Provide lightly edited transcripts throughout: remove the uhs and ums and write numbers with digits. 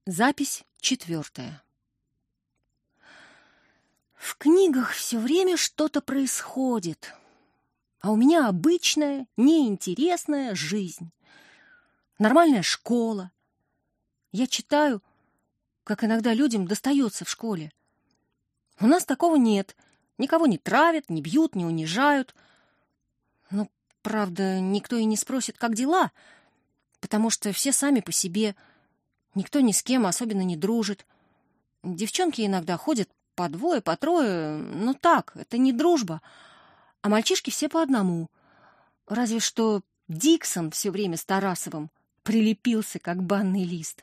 Запись 4. В книгах все время что-то происходит, а у меня обычная, неинтересная жизнь. Нормальная школа. Я читаю, как иногда людям достается в школе. У нас такого нет. Никого не травят, не бьют, не унижают. Но, правда, никто и не спросит, как дела, потому что все сами по себе. Никто ни с кем особенно не дружит. Девчонки иногда ходят по двое, по трое. Ну так, это не дружба. А мальчишки все по одному. Разве что Диксон все время с Тарасовым прилепился, как банный лист.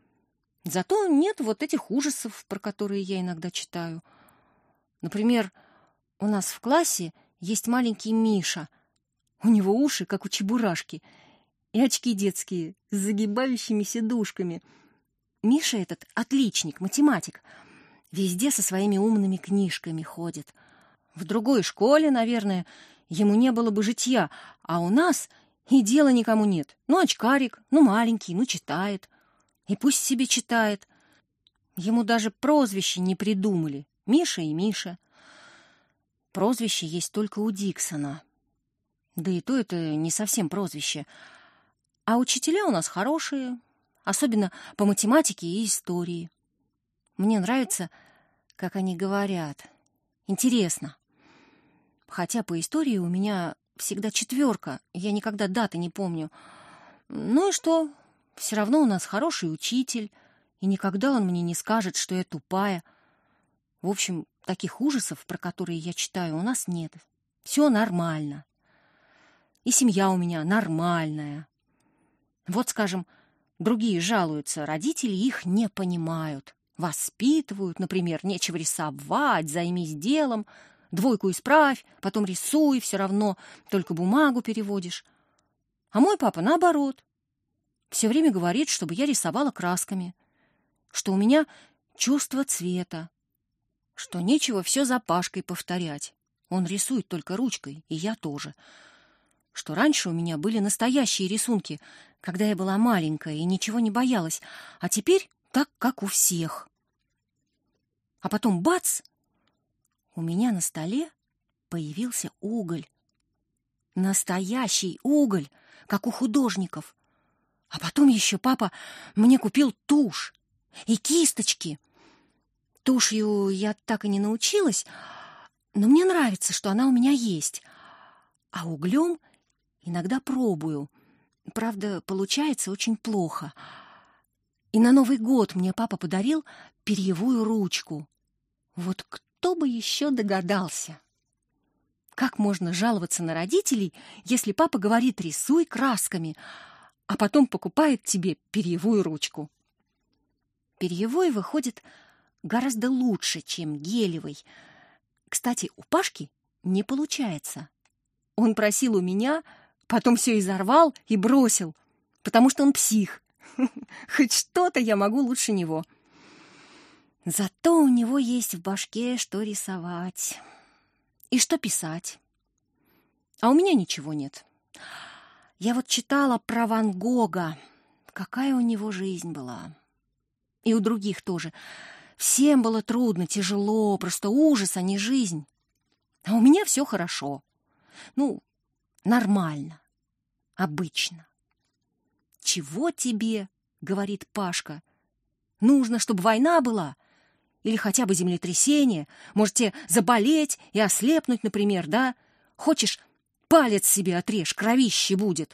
Зато нет вот этих ужасов, про которые я иногда читаю. Например, у нас в классе есть маленький Миша. У него уши, как у чебурашки, и очки детские с загибающимися дужками. Миша этот отличник, математик. Везде со своими умными книжками ходит. В другой школе, наверное, ему не было бы житья, а у нас и дела никому нет. Ну, очкарик, ну, маленький, ну, читает. И пусть себе читает. Ему даже прозвище не придумали. Миша и Миша. Прозвище есть только у Диксона. Да и то это не совсем прозвище. А учителя у нас хорошие, особенно по математике и истории. Мне нравится, как они говорят. Интересно. Хотя по истории у меня всегда 4, я никогда даты не помню. Ну и что? Все равно у нас хороший учитель, и никогда он мне не скажет, что я тупая. В общем, таких ужасов, про которые я читаю, у нас нет. Все нормально. И семья у меня нормальная. Вот, скажем, другие жалуются, родители их не понимают. Воспитывают, например, нечего рисовать, займись делом, 2 исправь, потом рисуй, все равно, только бумагу переводишь. А мой папа наоборот. Все время говорит, чтобы я рисовала красками, что у меня чувство цвета, что нечего все за Пашкой повторять. Он рисует только ручкой, и я тоже. Что раньше у меня были настоящие рисунки, когда я была маленькая и ничего не боялась, а теперь так, как у всех. А потом бац! У меня на столе появился уголь. Настоящий уголь, как у художников. А потом еще папа мне купил тушь и кисточки. Тушью я так и не научилась, но мне нравится, что она у меня есть. А углем иногда пробую. Правда, получается очень плохо. И на Новый год мне папа подарил перьевую ручку. Вот кто бы еще догадался? Как можно жаловаться на родителей, если папа говорит «рисуй красками», а потом покупает тебе перьевую ручку? Перьевой выходит гораздо лучше, чем гелевый. Кстати, у Пашки не получается. Он просил у меня, потом все изорвал и бросил, потому что он псих. Хоть что-то я могу лучше него. Зато у него есть в башке, что рисовать и что писать. А у меня ничего нет. Я вот читала про Ван Гога. Какая у него жизнь была. И у других тоже. Всем было трудно, тяжело, просто ужас, а не жизнь. А у меня все хорошо. Ну, нормально, обычно. «Чего тебе?» — говорит Пашка. «Нужно, чтобы война была. Или хотя бы землетрясение. Можете заболеть и ослепнуть, например, да? Хочешь, палец себе отрежь, кровище будет».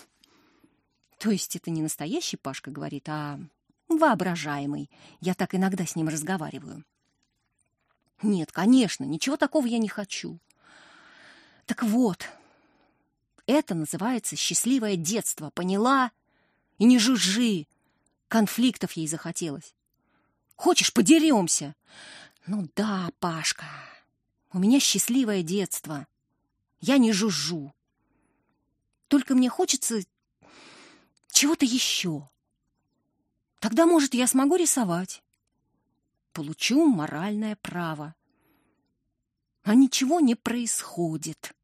То есть это не настоящий Пашка говорит, а воображаемый. Я так иногда с ним разговариваю. Нет, конечно, ничего такого я не хочу. Так вот, это называется счастливое детство, поняла? И не жужжи. Конфликтов ей захотелось. Хочешь, подеремся? Ну да, Пашка, у меня счастливое детство. Я не жужжу. Только мне хочется чего-то еще. Тогда, может, я смогу рисовать. Получу моральное право. А ничего не происходит.